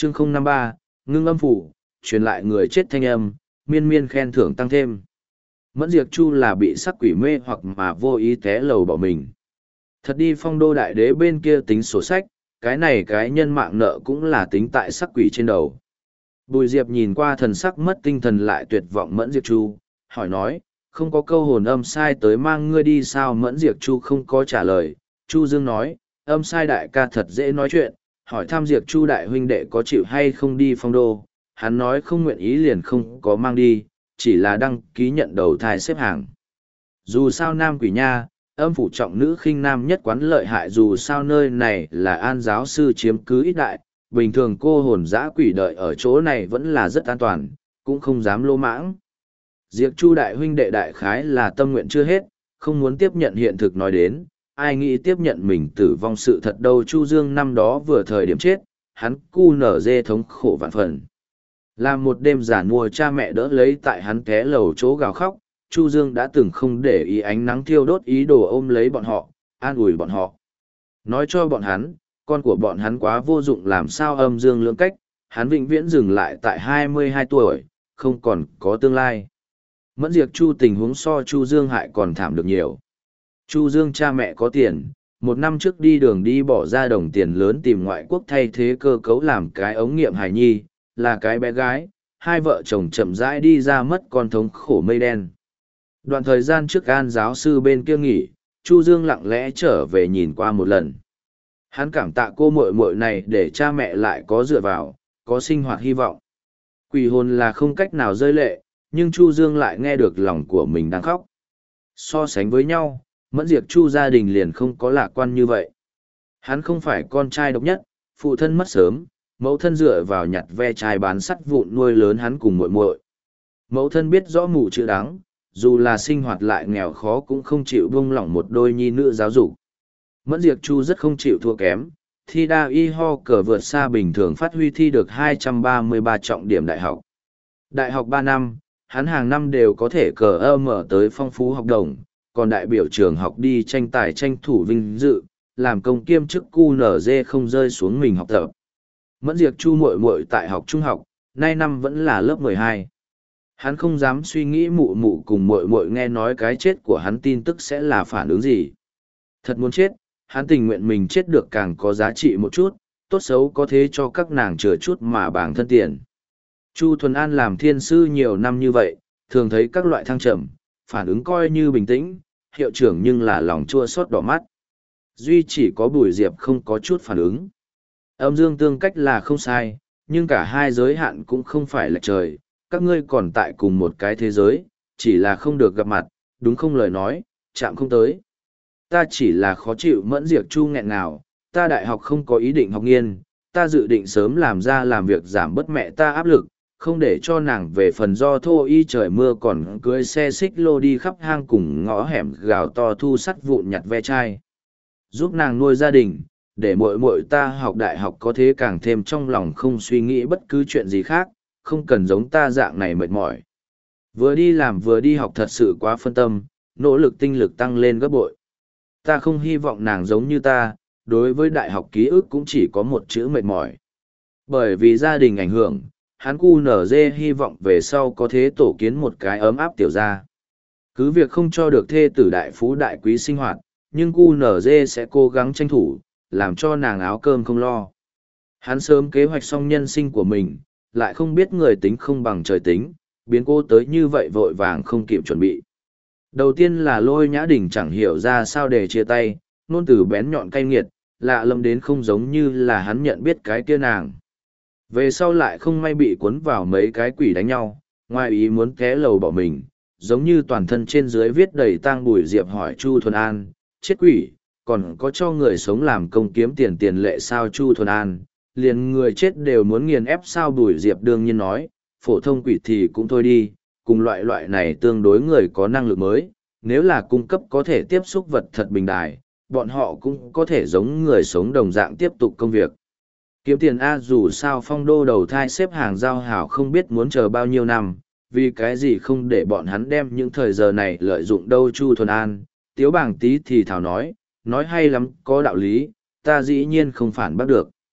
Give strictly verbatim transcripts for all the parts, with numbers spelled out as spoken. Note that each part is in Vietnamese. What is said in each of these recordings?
chương không năm ba, ngưng âm phủ, truyền lại người chết thanh âm, miên miên khen thưởng tăng thêm. Mẫn Diệp Chu là bị sắc quỷ mê hoặc mà vô ý té lầu bỏ mình. Thật đi Phong Đô đại đế bên kia tính sổ sách, cái này cái nhân mạng nợ cũng là tính tại sắc quỷ trên đầu. Bùi Diệp nhìn qua thần sắc mất tinh thần lại tuyệt vọng Mẫn Diệp Chu, hỏi nói, không có câu hồn âm sai tới mang ngươi đi sao? Mẫn Diệp Chu không có trả lời. Chu Dương nói, âm sai đại ca thật dễ nói chuyện, hỏi thăm Diệp Chu đại huynh đệ có chịu hay không đi Phong Đô. Hắn nói không nguyện ý liền không có mang đi, chỉ là đăng ký nhận đầu thai xếp hàng. Dù sao nam quỷ nha, âm phủ trọng nữ khinh nam nhất quán lợi hại, dù sao nơi này là an giáo sư chiếm cứ ít đại, bình thường cô hồn dã quỷ đợi ở chỗ này vẫn là rất an toàn, cũng không dám lô mãng. Diệp Chu đại huynh đệ đại khái là tâm nguyện chưa hết, không muốn tiếp nhận hiện thực nói đến, ai nghĩ tiếp nhận mình tử vong sự thật đâu. Chu Dương năm đó vừa thời điểm chết, hắn cu nở dê thống khổ vạn phần. Làm một đêm giả nua cha mẹ đỡ lấy tại hắn té lầu chỗ gào khóc, Chu Dương đã từng không để ý ánh nắng thiêu đốt ý đồ ôm lấy bọn họ, an ủi bọn họ. Nói cho bọn hắn, con của bọn hắn quá vô dụng làm sao âm dương lưỡng cách, hắn vĩnh viễn dừng lại tại hai mươi hai tuổi, không còn có tương lai. Mẫn Diệp Chu tình huống so Chu Dương hại còn thảm được nhiều. Chu Dương cha mẹ có tiền, một năm trước đi đường đi bỏ ra đồng tiền lớn tìm ngoại quốc thay thế cơ cấu làm cái ống nghiệm hài nhi, là cái bé gái, hai vợ chồng chậm rãi đi ra mất con thống khổ mây đen. Đoạn thời gian trước an giáo sư bên kia nghỉ, Chu Dương lặng lẽ trở về nhìn qua một lần. Hắn cảm tạ cô muội muội này để cha mẹ lại có dựa vào, có sinh hoạt hy vọng. Quỷ hồn là không cách nào rơi lệ, nhưng Chu Dương lại nghe được lòng của mình đang khóc. So sánh với nhau, Mẫn Diệp Chu gia đình liền không có lạc quan như vậy. Hắn không phải con trai độc nhất, phụ thân mất sớm, mẫu thân dựa vào nhặt ve chai bán sắt vụn nuôi lớn hắn cùng muội muội. Mẫu thân biết rõ mù chữ đắng, dù là sinh hoạt lại nghèo khó cũng không chịu buông lỏng một đôi nhi nữ giáo dục. Mẫn Diệp Chu rất không chịu thua kém, thi đa y ho cờ vượt xa bình thường phát huy thi được hai trăm ba mươi ba trọng điểm đại học. Đại học ba năm, hắn hàng năm đều có thể cờ ơ mở tới phong phú học đồng, còn đại biểu trường học đi tranh tài tranh thủ vinh dự, làm công kiêm chức cu nở dê không rơi xuống mình học tập. Mẫn Diệp Chu muội muội tại học trung học, nay năm vẫn là lớp mười hai. Hắn không dám suy nghĩ mụ mụ cùng muội muội nghe nói cái chết của hắn tin tức sẽ là phản ứng gì. Thật muốn chết, hắn tình nguyện mình chết được càng có giá trị một chút, tốt xấu có thế cho các nàng chừa chút mà bảng thân tiền. Chu Thuần An làm thiên sư nhiều năm như vậy, thường thấy các loại thăng trầm, phản ứng coi như bình tĩnh, hiệu trưởng nhưng là lòng chua xót đỏ mắt. Duy chỉ có Bùi Diệp không có chút phản ứng. Âm dương tương cách là không sai, nhưng cả hai giới hạn cũng không phải là trời, các ngươi còn tại cùng một cái thế giới, chỉ là không được gặp mặt, đúng không? Lời nói, chạm không tới. Ta chỉ là khó chịu. Mẫn Diệp Chu nghẹn nào, ta đại học không có ý định học nghiên, ta dự định sớm làm ra làm việc giảm bớt mẹ ta áp lực, không để cho nàng về phần do thô y trời mưa còn cưới xe xích lô đi khắp hang cùng ngõ hẻm gào to thu sắt vụn nhặt ve chai. Giúp nàng nuôi gia đình, để muội muội ta học đại học có thế càng thêm trong lòng không suy nghĩ bất cứ chuyện gì khác, không cần giống ta dạng này mệt mỏi. Vừa đi làm vừa đi học thật sự quá phân tâm, nỗ lực tinh lực tăng lên gấp bội. Ta không hy vọng nàng giống như ta, đối với đại học ký ức cũng chỉ có một chữ mệt mỏi. Bởi vì gia đình ảnh hưởng, hắn cu nở dê hy vọng về sau có thế tổ kiến một cái ấm áp tiểu gia. Cứ việc không cho được thê tử đại phú đại quý sinh hoạt, nhưng cu nở dê sẽ cố gắng tranh thủ, làm cho nàng áo cơm không lo. Hắn sớm kế hoạch xong nhân sinh của mình, lại không biết người tính không bằng trời tính, biến cô tới như vậy vội vàng không kịp chuẩn bị. Đầu tiên là Lôi Nhã Đình chẳng hiểu ra sao để chia tay, ngôn từ bén nhọn cay nghiệt, lạ lẫm đến không giống như là hắn nhận biết cái kia nàng. Về sau lại không may bị cuốn vào mấy cái quỷ đánh nhau, ngoài ý muốn té lầu bỏ mình, giống như toàn thân trên dưới viết đầy tang. Bùi Diệp hỏi Chu Thuần An, chết quỷ, còn có cho người sống làm công kiếm tiền tiền lệ sao? Chu Thuần An, liền người chết đều muốn nghiền ép sao? Bùi Diệp đương nhiên nói, phổ thông quỷ thì cũng thôi đi, cùng loại loại này tương đối người có năng lực mới, nếu là cung cấp có thể tiếp xúc vật thật bình đài, bọn họ cũng có thể giống người sống đồng dạng tiếp tục công việc. Kiếm tiền A, dù sao Phong Đô đầu thai xếp hàng giao hảo không biết muốn chờ bao nhiêu năm, vì cái gì không để bọn hắn đem những thời giờ này lợi dụng đâu? Chu Thuần An, Tiếu Bảng Tý thì thảo nói, nói hay lắm, có đạo lý, ta dĩ nhiên không phản bác được.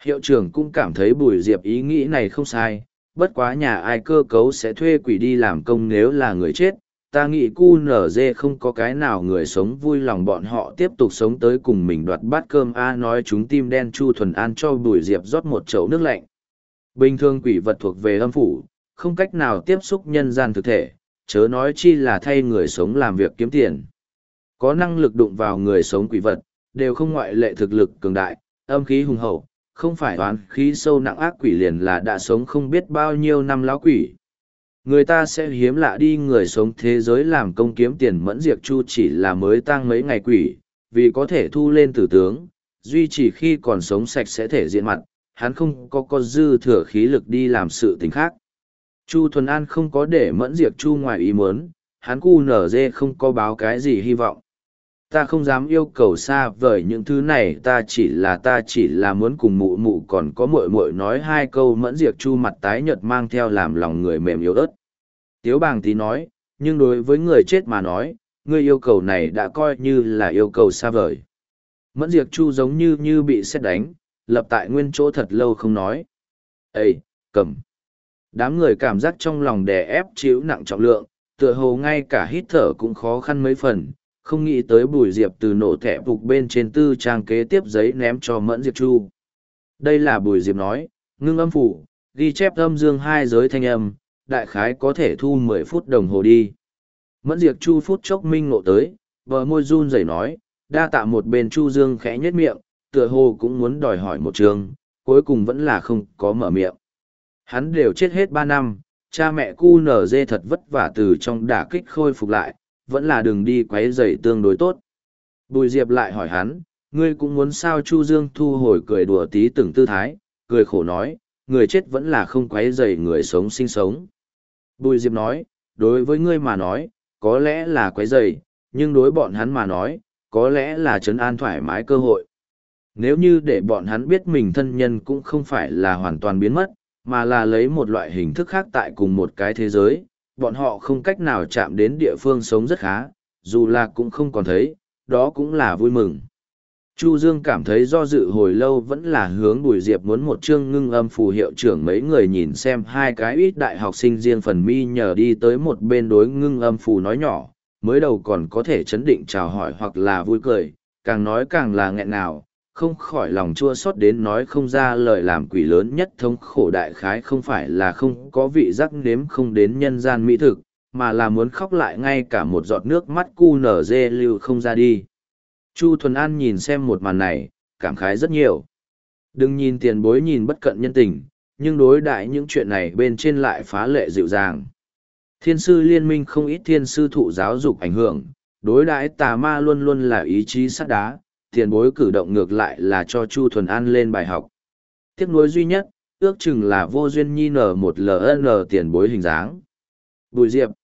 Hiệu trưởng cũng cảm thấy Bùi Diệp ý nghĩ này không sai, bất quá nhà ai cơ cấu sẽ thuê quỷ đi làm công nếu là người chết. Ta nghĩ cu nở dê không có cái nào người sống vui lòng bọn họ tiếp tục sống tới cùng mình đoạt bát cơm a nói chúng tim đen Chu Thuần An cho Bùi Diệp rót một chậu nước lạnh. Bình thường quỷ vật thuộc về âm phủ, không cách nào tiếp xúc nhân gian thực thể, chớ nói chi là thay người sống làm việc kiếm tiền. Có năng lực đụng vào người sống quỷ vật, đều không ngoại lệ thực lực cường đại, âm khí hùng hậu, không phải oán khí sâu nặng ác quỷ liền là đã sống không biết bao nhiêu năm lão quỷ. Người ta sẽ hiếm lạ đi người sống thế giới làm công kiếm tiền Mẫn Diệp Chu chỉ là mới tang mấy ngày quỷ, vì có thể thu lên tử tướng, duy chỉ khi còn sống sạch sẽ thể diện mặt, hắn không có có dư thừa khí lực đi làm sự tình khác. Chu Thuần An không có để Mẫn Diệp Chu ngoài ý muốn, hắn cu nở dê không có báo cái gì hy vọng. Ta không dám yêu cầu xa vời những thứ này, ta chỉ là ta chỉ là muốn cùng mụ mụ còn có muội muội nói hai câu. Mẫn Diệp Chu mặt tái nhợt mang theo làm lòng người mềm yếu ớt. Tiếu Bàng Tí nói, nhưng đối với người chết mà nói, ngươi yêu cầu này đã coi như là yêu cầu xa vời. Mẫn Diệp Chu giống như như bị sét đánh, lập tại nguyên chỗ thật lâu không nói. Ê, cầm. Đám người cảm giác trong lòng đè ép chịu nặng trọng lượng, tựa hồ ngay cả hít thở cũng khó khăn mấy phần, không nghĩ tới Bùi Diệp từ nổ thẻ phục bên trên tư trang kế tiếp giấy ném cho Mẫn Diệp Chu. Đây là Bùi Diệp nói, ngưng âm phủ, ghi chép âm dương hai giới thanh âm, đại khái có thể thu mười phút đồng hồ đi. Mẫn Diệp Chu phút chốc minh ngộ tới, bờ môi run rẩy nói, đa tạ một bên Chu Dương khẽ nhếch miệng, tựa hồ cũng muốn đòi hỏi một trường, cuối cùng vẫn là không có mở miệng. Hắn đều chết hết ba năm, cha mẹ cu nở dê thật vất vả từ trong đả kích khôi phục lại, vẫn là đường đi quấy rầy tương đối tốt. Bùi Diệp lại hỏi hắn, ngươi cũng muốn sao? Chu Dương thu hồi cười đùa tí từng tư thái, cười khổ nói, người chết vẫn là không quấy rầy người sống sinh sống. Bùi Diệp nói, đối với ngươi mà nói, có lẽ là quấy rầy, nhưng đối bọn hắn mà nói, có lẽ là trấn an thoải mái cơ hội. Nếu như để bọn hắn biết mình thân nhân cũng không phải là hoàn toàn biến mất, mà là lấy một loại hình thức khác tại cùng một cái thế giới, bọn họ không cách nào chạm đến địa phương sống rất khá, dù là cũng không còn thấy, đó cũng là vui mừng. Chu Dương cảm thấy do dự hồi lâu vẫn là hướng Bùi Diệp muốn một chương ngưng âm phù hiệu trưởng. Mấy người nhìn xem hai cái ít đại học sinh riêng phần mi nhờ đi tới một bên đối ngưng âm phù nói nhỏ, mới đầu còn có thể chấn định chào hỏi hoặc là vui cười, càng nói càng là nghẹn ngào, không khỏi lòng chua xót đến nói không ra lời. Làm quỷ lớn nhất thống khổ đại khái không phải là không có vị giác nếm không đến nhân gian mỹ thực, mà là muốn khóc lại ngay cả một giọt nước mắt cu nở dê lưu không ra đi. Chu Thuần An nhìn xem một màn này, cảm khái rất nhiều. Đừng nhìn tiền bối nhìn bất cận nhân tình, nhưng đối đại những chuyện này bên trên lại phá lệ dịu dàng. Thiên sư liên minh không ít thiên sư thụ giáo dục ảnh hưởng, đối đãi tà ma luôn luôn là ý chí sắt đá, tiền bối cử động ngược lại là cho Chu Thuần An lên bài học. Tiếc nuối duy nhất, ước chừng là vô duyên nhi nở một ln tiền bối hình dáng. Bùi Diệp,